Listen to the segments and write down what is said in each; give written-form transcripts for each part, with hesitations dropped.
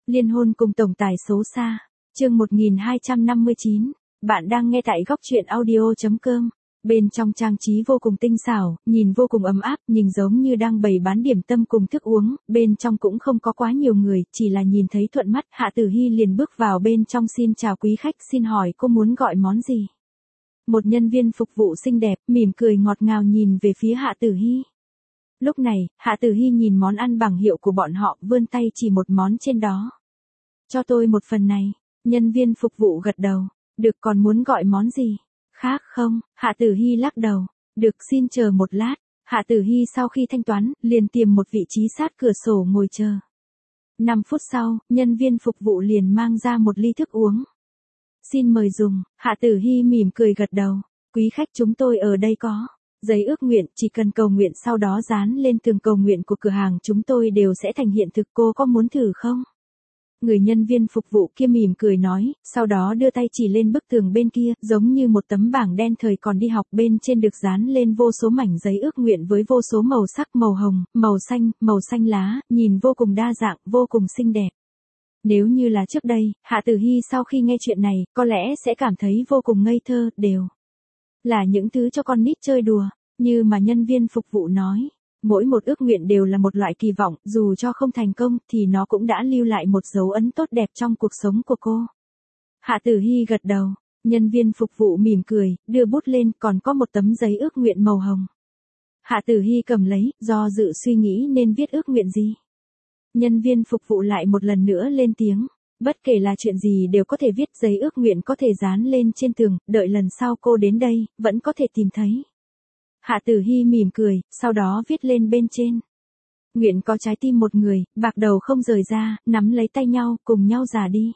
Liên hôn cùng tổng tài xấu xa. Chương 1259. Bạn đang nghe tại góc truyện audio.com. Bên trong trang trí vô cùng tinh xảo, nhìn vô cùng ấm áp, nhìn giống như đang bày bán điểm tâm cùng thức uống, bên trong cũng không có quá nhiều người, chỉ là nhìn thấy thuận mắt, Hạ Tử Hi liền bước vào bên trong xin chào quý khách, xin hỏi cô muốn gọi món gì? Một nhân viên phục vụ xinh đẹp, mỉm cười ngọt ngào nhìn về phía Hạ Tử Hi. Lúc này, Hạ Tử Hi nhìn món ăn bảng hiệu của bọn họ, vươn tay chỉ một món trên đó. Cho tôi một phần này, nhân viên phục vụ gật đầu, được, còn muốn gọi món gì? Khác không? Hạ Tử Hi lắc đầu, được, xin chờ một lát. Hạ Tử Hi sau khi thanh toán, liền tìm một vị trí sát cửa sổ ngồi chờ. 5 phút sau, nhân viên phục vụ liền mang ra một ly thức uống. Xin mời dùng. Hạ Tử Hi mỉm cười gật đầu, quý khách, chúng tôi ở đây có giấy ước nguyện, chỉ cần cầu nguyện sau đó dán lên tường cầu nguyện của cửa hàng chúng tôi đều sẽ thành hiện thực, cô có muốn thử không? Người nhân viên phục vụ kia mỉm cười nói, sau đó đưa tay chỉ lên bức tường bên kia, giống như một tấm bảng đen thời còn đi học, bên trên được dán lên vô số mảnh giấy ước nguyện với vô số màu sắc, màu hồng, màu xanh lá, nhìn vô cùng đa dạng, vô cùng xinh đẹp. Nếu như là trước đây, Hạ Tử Hi sau khi nghe chuyện này, có lẽ sẽ cảm thấy vô cùng ngây thơ, đều là những thứ cho con nít chơi đùa, như mà nhân viên phục vụ nói. Mỗi một ước nguyện đều là một loại kỳ vọng, dù cho không thành công, thì nó cũng đã lưu lại một dấu ấn tốt đẹp trong cuộc sống của cô. Hạ Tử Hi gật đầu, nhân viên phục vụ mỉm cười, đưa bút lên, còn có một tấm giấy ước nguyện màu hồng. Hạ Tử Hi cầm lấy, do dự suy nghĩ nên viết ước nguyện gì. Nhân viên phục vụ lại một lần nữa lên tiếng, bất kể là chuyện gì đều có thể viết, giấy ước nguyện có thể dán lên trên tường, đợi lần sau cô đến đây, vẫn có thể tìm thấy. Hạ Tử Hi mỉm cười, sau đó viết lên bên trên. Nguyện có trái tim một người, bạc đầu không rời ra, nắm lấy tay nhau, cùng nhau già đi.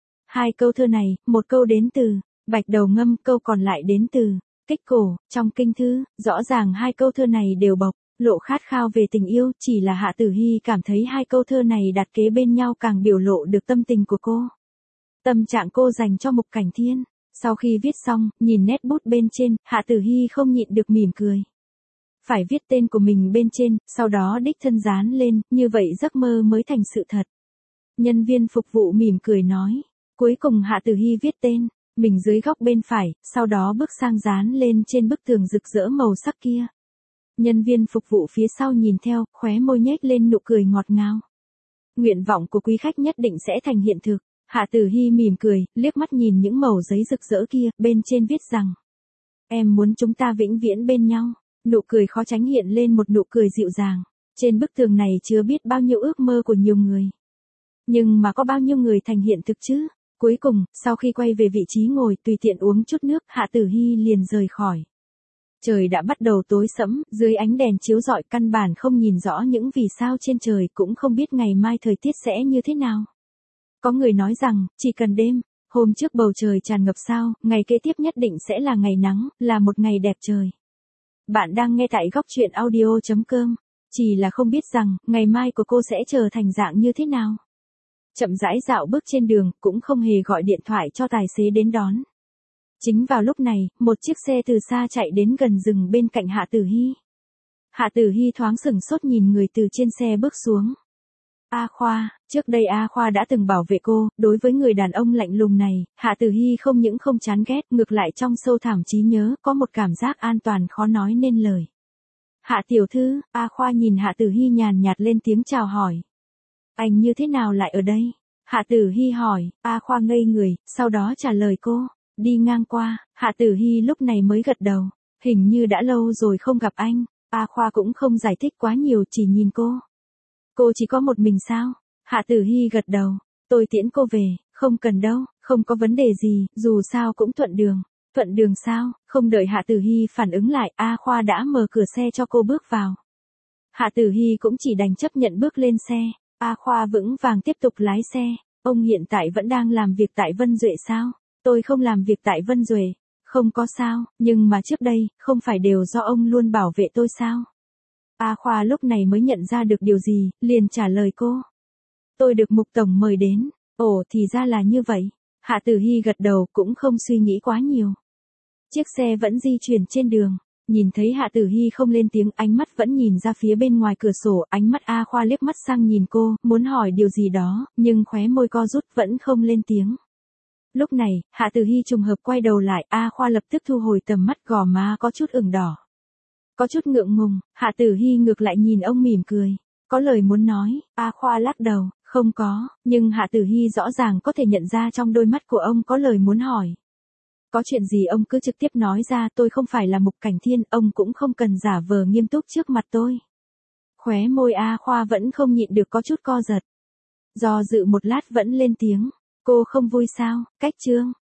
2 câu thơ này, một câu đến từ Bạch Đầu Ngâm, câu còn lại đến từ Kích Cổ. Trong kinh thư, rõ ràng 2 câu thơ này đều bộc lộ khát khao về tình yêu, chỉ là Hạ Tử Hi cảm thấy 2 câu thơ này đặt kế bên nhau càng biểu lộ được tâm tình của cô. Tâm trạng cô dành cho Mục Cảnh Thiên. Sau khi viết xong, nhìn nét bút bên trên, Hạ Tử Hi không nhịn được mỉm cười. Phải viết tên của mình bên trên, sau đó đích thân dán lên, như vậy giấc mơ mới thành sự thật. Nhân viên phục vụ mỉm cười nói. Cuối cùng Hạ Tử Hi viết tên mình dưới góc bên phải, sau đó bước sang dán lên trên bức tường rực rỡ màu sắc kia. Nhân viên phục vụ phía sau nhìn theo, khóe môi nhếch lên nụ cười ngọt ngào. Nguyện vọng của quý khách nhất định sẽ thành hiện thực. Hạ Tử Hi mỉm cười, liếc mắt nhìn những mẩu giấy rực rỡ kia, bên trên viết rằng: Em muốn chúng ta vĩnh viễn bên nhau. Nụ cười khó tránh hiện lên một nụ cười dịu dàng. Trên bức tường này chứa biết bao nhiêu ước mơ của nhiều người. Nhưng mà có bao nhiêu người thành hiện thực chứ? Cuối cùng, sau khi quay về vị trí ngồi tùy tiện uống chút nước, Hạ Tử Hi liền rời khỏi. Trời đã bắt đầu tối sẫm, dưới ánh đèn chiếu rọi căn bản không nhìn rõ những vì sao trên trời, cũng không biết ngày mai thời tiết sẽ như thế nào. Có người nói rằng, chỉ cần đêm, hôm trước bầu trời tràn ngập sao, ngày kế tiếp nhất định sẽ là ngày nắng, là một ngày đẹp trời. Bạn đang nghe tại góc truyện audio.com, chỉ là không biết rằng, ngày mai của cô sẽ trở thành dạng như thế nào. Chậm rãi dạo bước trên đường, cũng không hề gọi điện thoại cho tài xế đến đón. Chính vào lúc này, một chiếc xe từ xa chạy đến gần dừng bên cạnh Hạ Tử Hi. Hạ Tử Hi thoáng sửng sốt nhìn người từ trên xe bước xuống. A Khoa. Trước đây A Khoa đã từng bảo vệ cô, đối với người đàn ông lạnh lùng này, Hạ Tử Hi không những không chán ghét, ngược lại trong sâu thẳm trí nhớ, có một cảm giác an toàn khó nói nên lời. Hạ tiểu thư. A Khoa nhìn Hạ Tử Hi nhàn nhạt lên tiếng chào hỏi. Anh như thế nào lại ở đây? Hạ Tử Hi hỏi. A Khoa ngây người, sau đó trả lời cô. Đi ngang qua. Hạ Tử Hi lúc này mới gật đầu. Hình như đã lâu rồi không gặp anh. A Khoa cũng không giải thích quá nhiều, chỉ nhìn cô. Cô chỉ có một mình sao? Hạ Tử Hi gật đầu. Tôi tiễn cô về. Không cần đâu, không có vấn đề gì, dù sao cũng thuận đường. Thuận đường sao? Không đợi Hạ Tử Hi phản ứng lại, A Khoa đã mở cửa xe cho cô bước vào. Hạ Tử Hi cũng chỉ đành chấp nhận bước lên xe. A Khoa vững vàng tiếp tục lái xe. Ông hiện tại vẫn đang làm việc tại Vân Duệ sao? Tôi không làm việc tại Vân Duệ. Không có sao, nhưng mà trước đây, không phải đều do ông luôn bảo vệ tôi sao? A Khoa lúc này mới nhận ra được điều gì, liền trả lời cô. Tôi được Mục Tổng mời đến. Ồ, thì ra là như vậy. Hạ Tử Hi gật đầu, cũng không suy nghĩ quá nhiều. Chiếc xe vẫn di chuyển trên đường. Nhìn thấy Hạ Tử Hy không lên tiếng, ánh mắt vẫn nhìn ra phía bên ngoài cửa sổ, ánh mắt A Khoa liếc mắt sang nhìn cô, muốn hỏi điều gì đó, nhưng khóe môi co rút vẫn không lên tiếng. Lúc này, Hạ Tử Hy trùng hợp quay đầu lại, A Khoa lập tức thu hồi tầm mắt, gò má có chút ửng đỏ. Có chút ngượng ngùng, Hạ Tử Hy ngược lại nhìn ông mỉm cười. Có lời muốn nói, A Khoa lắc đầu, không có, nhưng Hạ Tử Hy rõ ràng có thể nhận ra trong đôi mắt của ông có lời muốn hỏi. Có chuyện gì ông cứ trực tiếp nói ra, tôi không phải là Mục Cảnh Thiên, ông cũng không cần giả vờ nghiêm túc trước mặt tôi. Khóe môi A Khoa vẫn không nhịn được có chút co giật. Do dự một lát vẫn lên tiếng, cô không vui sao, cách Trương.